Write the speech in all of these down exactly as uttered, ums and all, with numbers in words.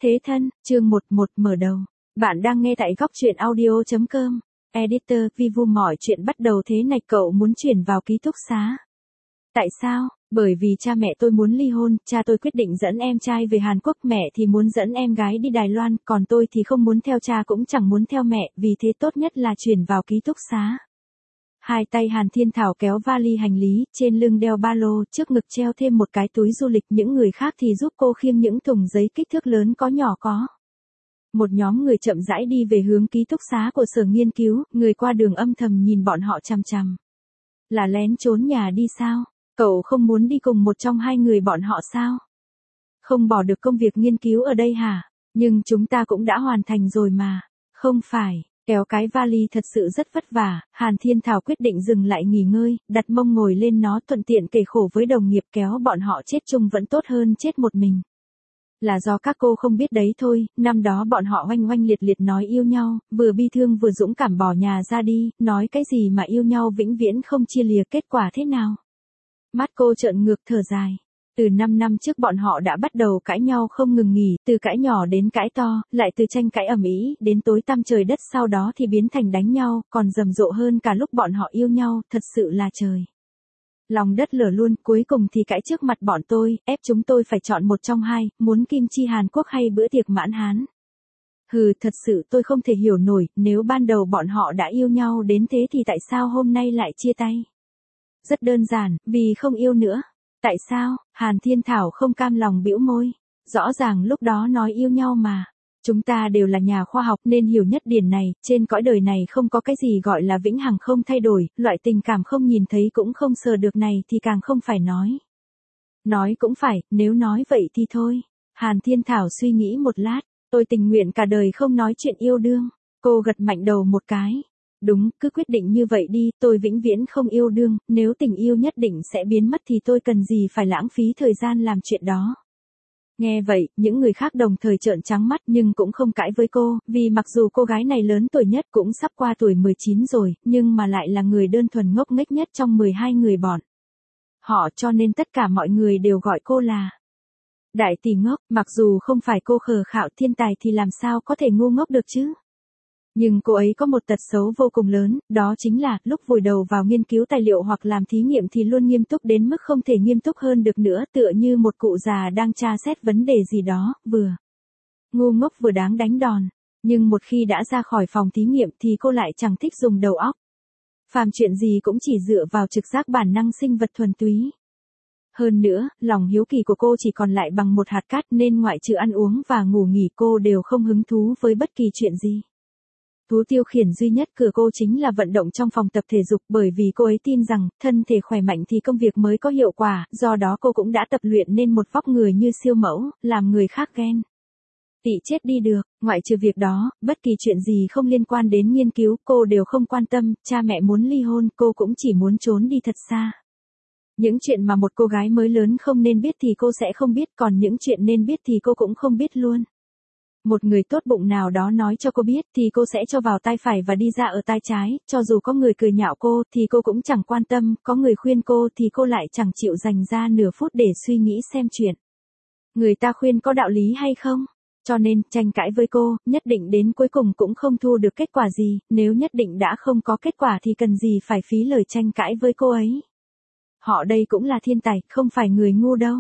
Thế thân, chương một một mở đầu. Bạn đang nghe tại góc truyện audio chấm com. Editor, Vivu mọi chuyện bắt đầu thế này, cậu muốn chuyển vào ký túc xá. Tại sao? Bởi vì cha mẹ tôi muốn ly hôn, cha tôi quyết định dẫn em trai về Hàn Quốc, mẹ thì muốn dẫn em gái đi Đài Loan, còn tôi thì không muốn theo cha cũng chẳng muốn theo mẹ, vì thế tốt nhất là chuyển vào ký túc xá. Hai tay Hàn Thiên Thảo kéo vali hành lý, trên lưng đeo ba lô, trước ngực treo thêm một cái túi du lịch, những người khác thì giúp cô khiêng những thùng giấy kích thước lớn có nhỏ có. Một nhóm người chậm rãi đi về hướng ký túc xá của sở nghiên cứu, người qua đường âm thầm nhìn bọn họ chằm chằm. Là lén trốn nhà đi sao? Cậu không muốn đi cùng một trong hai người bọn họ sao? Không bỏ được công việc nghiên cứu ở đây hả? Nhưng chúng ta cũng đã hoàn thành rồi mà. Không phải. Kéo cái vali thật sự rất vất vả, Hàn Thiên Thảo quyết định dừng lại nghỉ ngơi, đặt mông ngồi lên nó, thuận tiện kể khổ với đồng nghiệp, kéo bọn họ chết chung vẫn tốt hơn chết một mình. Là do các cô không biết đấy thôi, năm đó bọn họ oanh oanh liệt liệt nói yêu nhau, vừa bi thương vừa dũng cảm bỏ nhà ra đi, nói cái gì mà yêu nhau vĩnh viễn không chia lìa, kết quả thế nào? Mắt cô trợn ngược thở dài. Từ năm năm trước bọn họ đã bắt đầu cãi nhau không ngừng nghỉ, từ cãi nhỏ đến cãi to, lại từ tranh cãi ầm ĩ đến tối tăm trời đất, sau đó thì biến thành đánh nhau, còn rầm rộ hơn cả lúc bọn họ yêu nhau, thật sự là trời. Lòng đất lở luôn, cuối cùng thì cãi trước mặt bọn tôi, ép chúng tôi phải chọn một trong hai, muốn kim chi Hàn Quốc hay bữa tiệc mãn Hán. Hừ, thật sự tôi không thể hiểu nổi, nếu ban đầu bọn họ đã yêu nhau đến thế thì tại sao hôm nay lại chia tay? Rất đơn giản, vì không yêu nữa. Tại sao? Hàn Thiên Thảo không cam lòng bĩu môi. Rõ ràng lúc đó nói yêu nhau mà. Chúng ta đều là nhà khoa học nên hiểu nhất điểm này, trên cõi đời này không có cái gì gọi là vĩnh hằng không thay đổi, loại tình cảm không nhìn thấy cũng không sờ được này thì càng không phải nói. Nói cũng phải, nếu nói vậy thì thôi. Hàn Thiên Thảo suy nghĩ một lát, tôi tình nguyện cả đời không nói chuyện yêu đương. Cô gật mạnh đầu một cái. Đúng, cứ quyết định như vậy đi, tôi vĩnh viễn không yêu đương, nếu tình yêu nhất định sẽ biến mất thì tôi cần gì phải lãng phí thời gian làm chuyện đó. Nghe vậy, những người khác đồng thời trợn trắng mắt nhưng cũng không cãi với cô, vì mặc dù cô gái này lớn tuổi nhất cũng sắp qua tuổi mười chín rồi, nhưng mà lại là người đơn thuần ngốc nghếch nhất trong mười hai người bọn họ, cho nên tất cả mọi người đều gọi cô là đại tỷ ngốc, mặc dù không phải cô khờ khạo thiên tài thì làm sao có thể ngu ngốc được chứ. Nhưng cô ấy có một tật xấu vô cùng lớn, đó chính là, lúc vùi đầu vào nghiên cứu tài liệu hoặc làm thí nghiệm thì luôn nghiêm túc đến mức không thể nghiêm túc hơn được nữa, tựa như một cụ già đang tra xét vấn đề gì đó, vừa ngu ngốc vừa đáng đánh đòn. Nhưng một khi đã ra khỏi phòng thí nghiệm thì cô lại chẳng thích dùng đầu óc. Phàm chuyện gì cũng chỉ dựa vào trực giác bản năng sinh vật thuần túy. Hơn nữa, lòng hiếu kỳ của cô chỉ còn lại bằng một hạt cát nên ngoại trừ ăn uống và ngủ nghỉ cô đều không hứng thú với bất kỳ chuyện gì. Thú tiêu khiển duy nhất của cô chính là vận động trong phòng tập thể dục, bởi vì cô ấy tin rằng, thân thể khỏe mạnh thì công việc mới có hiệu quả, do đó cô cũng đã tập luyện nên một vóc người như siêu mẫu, làm người khác ghen tị chết đi được. Ngoại trừ việc đó, bất kỳ chuyện gì không liên quan đến nghiên cứu, cô đều không quan tâm, cha mẹ muốn ly hôn, cô cũng chỉ muốn trốn đi thật xa. Những chuyện mà một cô gái mới lớn không nên biết thì cô sẽ không biết, còn những chuyện nên biết thì cô cũng không biết luôn. Một người tốt bụng nào đó nói cho cô biết thì cô sẽ cho vào tai phải và đi ra ở tai trái, cho dù có người cười nhạo cô thì cô cũng chẳng quan tâm, có người khuyên cô thì cô lại chẳng chịu dành ra nửa phút để suy nghĩ xem chuyện người ta khuyên có đạo lý hay không. Cho nên, tranh cãi với cô, nhất định đến cuối cùng cũng không thu được kết quả gì, nếu nhất định đã không có kết quả thì cần gì phải phí lời tranh cãi với cô ấy. Họ đây cũng là thiên tài, không phải người ngu đâu.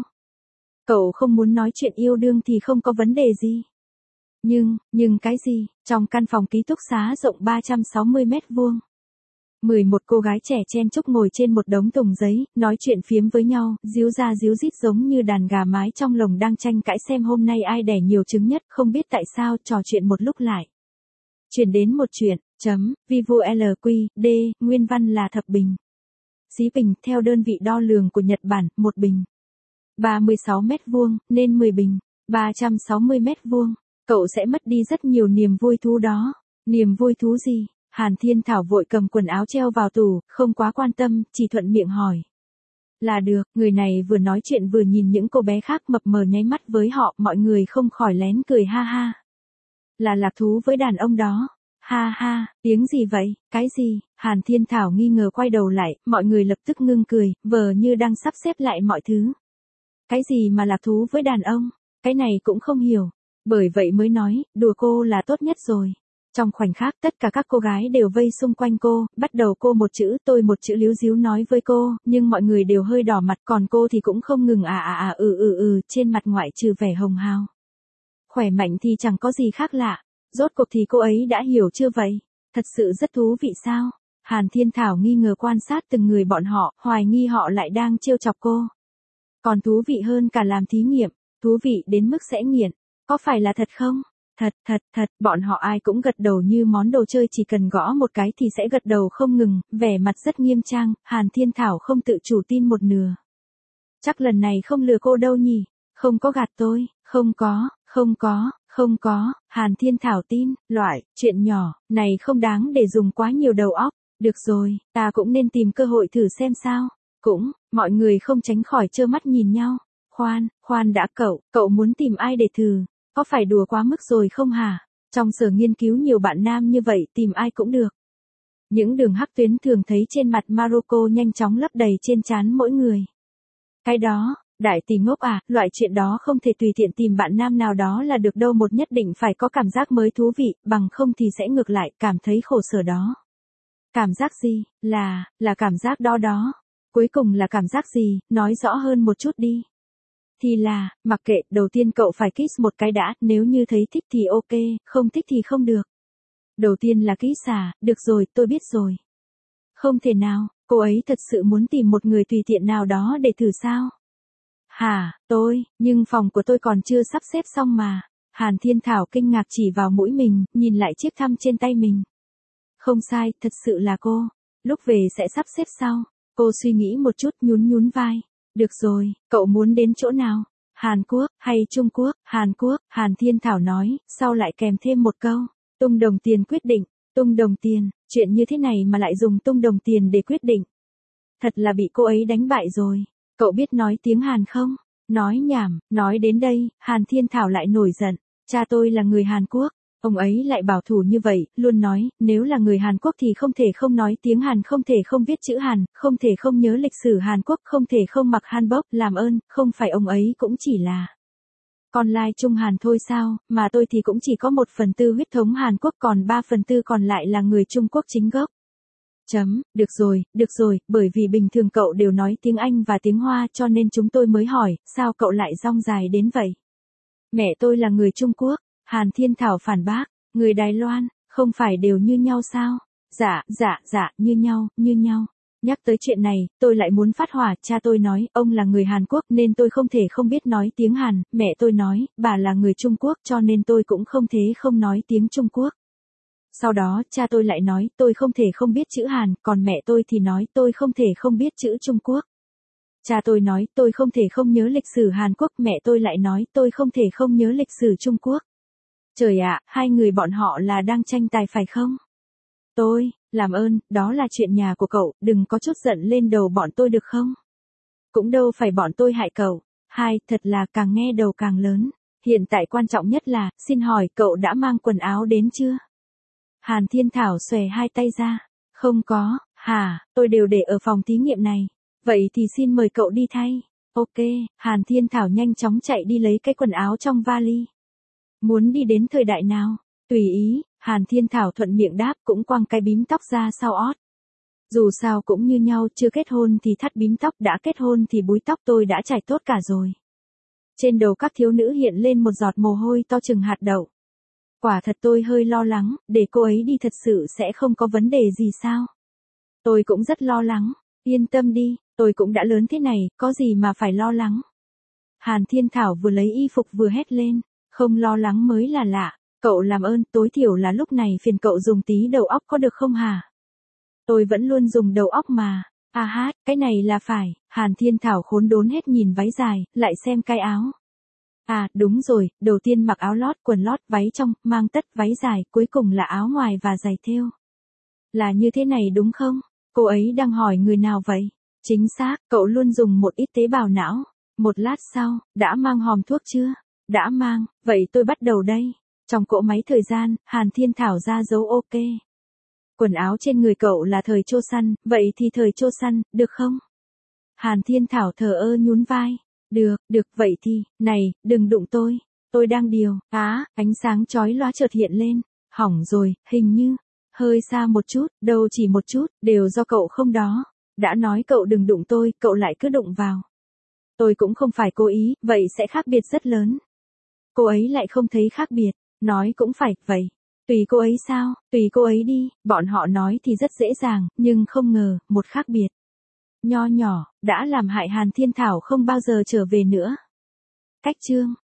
Cậu không muốn nói chuyện yêu đương thì không có vấn đề gì. Nhưng, nhưng cái gì? Trong căn phòng ký túc xá rộng ba trăm sáu mươi mét vuông. mười một cô gái trẻ chen chúc ngồi trên một đống tùng giấy, nói chuyện phiếm với nhau, díu ra díu dít giống như đàn gà mái trong lồng đang tranh cãi xem hôm nay ai đẻ nhiều trứng nhất, không biết tại sao, trò chuyện một lúc lại. Chuyển đến một chuyện, chấm, Vivu lờ quy đê, nguyên văn là thập bình. Xí bình, theo đơn vị đo lường của Nhật Bản, một bình. ba mươi sáu mét vuông, nên mười bình. ba trăm sáu mươi mét vuông. Cậu sẽ mất đi rất nhiều niềm vui thú đó. Niềm vui thú gì? Hàn Thiên Thảo vội cầm quần áo treo vào tủ, không quá quan tâm, chỉ thuận miệng hỏi. Là được, người này vừa nói chuyện vừa nhìn những cô bé khác mập mờ nháy mắt với họ, mọi người không khỏi lén cười ha ha. Là lạc thú với đàn ông đó. Ha ha, tiếng gì vậy, cái gì? Hàn Thiên Thảo nghi ngờ quay đầu lại, mọi người lập tức ngưng cười, vờ như đang sắp xếp lại mọi thứ. Cái gì mà lạc thú với đàn ông? Cái này cũng không hiểu. Bởi vậy mới nói, đùa cô là tốt nhất rồi. Trong khoảnh khắc tất cả các cô gái đều vây xung quanh cô, bắt đầu cô một chữ tôi một chữ líu díu nói với cô, nhưng mọi người đều hơi đỏ mặt, còn cô thì cũng không ngừng à à à ừ ừ ừ, trên mặt ngoại trừ vẻ hồng hào. Khỏe mạnh thì chẳng có gì khác lạ, rốt cuộc thì cô ấy đã hiểu chưa vậy? Thật sự rất thú vị sao? Hàn Thiên Thảo nghi ngờ quan sát từng người bọn họ, hoài nghi họ lại đang trêu chọc cô. Còn thú vị hơn cả làm thí nghiệm, thú vị đến mức sẽ nghiện, có phải là thật không? Thật, thật, thật, bọn họ ai cũng gật đầu như món đồ chơi chỉ cần gõ một cái thì sẽ gật đầu không ngừng, vẻ mặt rất nghiêm trang, Hàn Thiên Thảo không tự chủ tin một nửa. Chắc lần này không lừa cô đâu nhỉ, không có gạt tôi, không có, không có, không có, Hàn Thiên Thảo tin, loại, chuyện nhỏ, này không đáng để dùng quá nhiều đầu óc, được rồi, ta cũng nên tìm cơ hội thử xem sao, cũng, mọi người không tránh khỏi trơ mắt nhìn nhau, khoan, khoan đã cậu, cậu muốn tìm ai để thử? Có phải đùa quá mức rồi không hả? Trong sở nghiên cứu nhiều bạn nam như vậy tìm ai cũng được. Những đường hắc tuyến thường thấy trên mặt Maroko nhanh chóng lấp đầy trên trán mỗi người. Cái đó, đại tỷ ngốc à, loại chuyện đó không thể tùy tiện tìm bạn nam nào đó là được đâu, một nhất định phải có cảm giác mới thú vị, bằng không thì sẽ ngược lại, cảm thấy khổ sở đó. Cảm giác gì? Là, là cảm giác đó đó. Cuối cùng là cảm giác gì? Nói rõ hơn một chút đi. Thì là, mặc kệ, đầu tiên cậu phải kiss một cái đã, nếu như thấy thích thì ok, không thích thì không được. Đầu tiên là kiss à, được rồi, tôi biết rồi. Không thể nào, cô ấy thật sự muốn tìm một người tùy tiện nào đó để thử sao? Hả, tôi, nhưng phòng của tôi còn chưa sắp xếp xong mà. Hàn Thiên Thảo kinh ngạc chỉ vào mũi mình, nhìn lại chiếc thăm trên tay mình. Không sai, thật sự là cô. Lúc về sẽ sắp xếp sau. Cô suy nghĩ một chút nhún nhún vai. Được rồi, cậu muốn đến chỗ nào? Hàn Quốc, hay Trung Quốc? Hàn Quốc, Hàn Thiên Thảo nói, sau lại kèm thêm một câu. Tung đồng tiền quyết định, tung đồng tiền, chuyện như thế này mà lại dùng tung đồng tiền để quyết định. Thật là bị cô ấy đánh bại rồi. Cậu biết nói tiếng Hàn không? Nói nhảm, nói đến đây, Hàn Thiên Thảo lại nổi giận. Cha tôi là người Hàn Quốc. Ông ấy lại bảo thủ như vậy, luôn nói, nếu là người Hàn Quốc thì không thể không nói tiếng Hàn, không thể không viết chữ Hàn, không thể không nhớ lịch sử Hàn Quốc, không thể không mặc hanbok, làm ơn, không phải ông ấy cũng chỉ là con lai Trung Hàn thôi sao, mà tôi thì cũng chỉ có một phần tư huyết thống Hàn Quốc, còn ba phần tư còn lại là người Trung Quốc chính gốc. Chấm, được rồi, được rồi, bởi vì bình thường cậu đều nói tiếng Anh và tiếng Hoa cho nên chúng tôi mới hỏi, sao cậu lại dong dài đến vậy? Mẹ tôi là người Trung Quốc. Hàn Thiên Thảo phản bác, người Đài Loan, không phải đều như nhau sao? Dạ, dạ, dạ, như nhau, như nhau. Nhắc tới chuyện này, tôi lại muốn phát hỏa, cha tôi nói, ông là người Hàn Quốc nên tôi không thể không biết nói tiếng Hàn, mẹ tôi nói, bà là người Trung Quốc cho nên tôi cũng không thể không nói tiếng Trung Quốc. Sau đó, cha tôi lại nói, tôi không thể không biết chữ Hàn, còn mẹ tôi thì nói, tôi không thể không biết chữ Trung Quốc. Cha tôi nói, tôi không thể không nhớ lịch sử Hàn Quốc, mẹ tôi lại nói, tôi không thể không nhớ lịch sử Trung Quốc. Trời ạ, hai người bọn họ là đang tranh tài phải không? Tôi, làm ơn, đó là chuyện nhà của cậu, đừng có chút giận lên đầu bọn tôi được không? Cũng đâu phải bọn tôi hại cậu. Hai, thật là càng nghe đầu càng lớn. Hiện tại quan trọng nhất là, xin hỏi cậu đã mang quần áo đến chưa? Hàn Thiên Thảo xòe hai tay ra. Không có, hả, tôi đều để ở phòng thí nghiệm này. Vậy thì xin mời cậu đi thay. Ok, Hàn Thiên Thảo nhanh chóng chạy đi lấy cái quần áo trong vali. Muốn đi đến thời đại nào? Tùy ý, Hàn Thiên Thảo thuận miệng đáp, cũng quăng cái bím tóc ra sau ót. Dù sao cũng như nhau, chưa kết hôn thì thắt bím tóc, đã kết hôn thì búi tóc tôi đã trải tốt cả rồi. Trên đầu các thiếu nữ hiện lên một giọt mồ hôi to chừng hạt đậu. Quả thật tôi hơi lo lắng, để cô ấy đi thật sự sẽ không có vấn đề gì sao? Tôi cũng rất lo lắng, yên tâm đi, tôi cũng đã lớn thế này, có gì mà phải lo lắng. Hàn Thiên Thảo vừa lấy y phục vừa hét lên. Không lo lắng mới là lạ, cậu làm ơn, tối thiểu là lúc này phiền cậu dùng tí đầu óc có được không hả? Tôi vẫn luôn dùng đầu óc mà. À hát, cái này là phải, Hàn Thiên Thảo khốn đốn hết nhìn váy dài, lại xem cái áo. À, đúng rồi, đầu tiên mặc áo lót, quần lót, váy trong, mang tất, váy dài, cuối cùng là áo ngoài và giày thêu. Là như thế này đúng không? Cô ấy đang hỏi người nào vậy? Chính xác, cậu luôn dùng một ít tế bào não. Một lát sau, đã mang hòm thuốc chưa? Đã mang, vậy tôi bắt đầu đây. Trong cỗ máy thời gian, Hàn Thiên Thảo ra dấu ok. Quần áo trên người cậu là thời chô săn, vậy thì thời chô săn, được không? Hàn Thiên Thảo thờ ơ nhún vai. Được, được, vậy thì, này, đừng đụng tôi. Tôi đang điều, á, ánh sáng chói lóa chợt hiện lên. Hỏng rồi, hình như, hơi xa một chút, đâu chỉ một chút, đều do cậu không đó. Đã nói cậu đừng đụng tôi, cậu lại cứ đụng vào. Tôi cũng không phải cố ý, vậy sẽ khác biệt rất lớn. Cô ấy lại không thấy khác biệt, nói cũng phải, vậy. Tùy cô ấy sao, tùy cô ấy đi, bọn họ nói thì rất dễ dàng, nhưng không ngờ, một khác biệt. Nho nhỏ, đã làm hại Hàn Thiên Thảo không bao giờ trở về nữa. Cách chương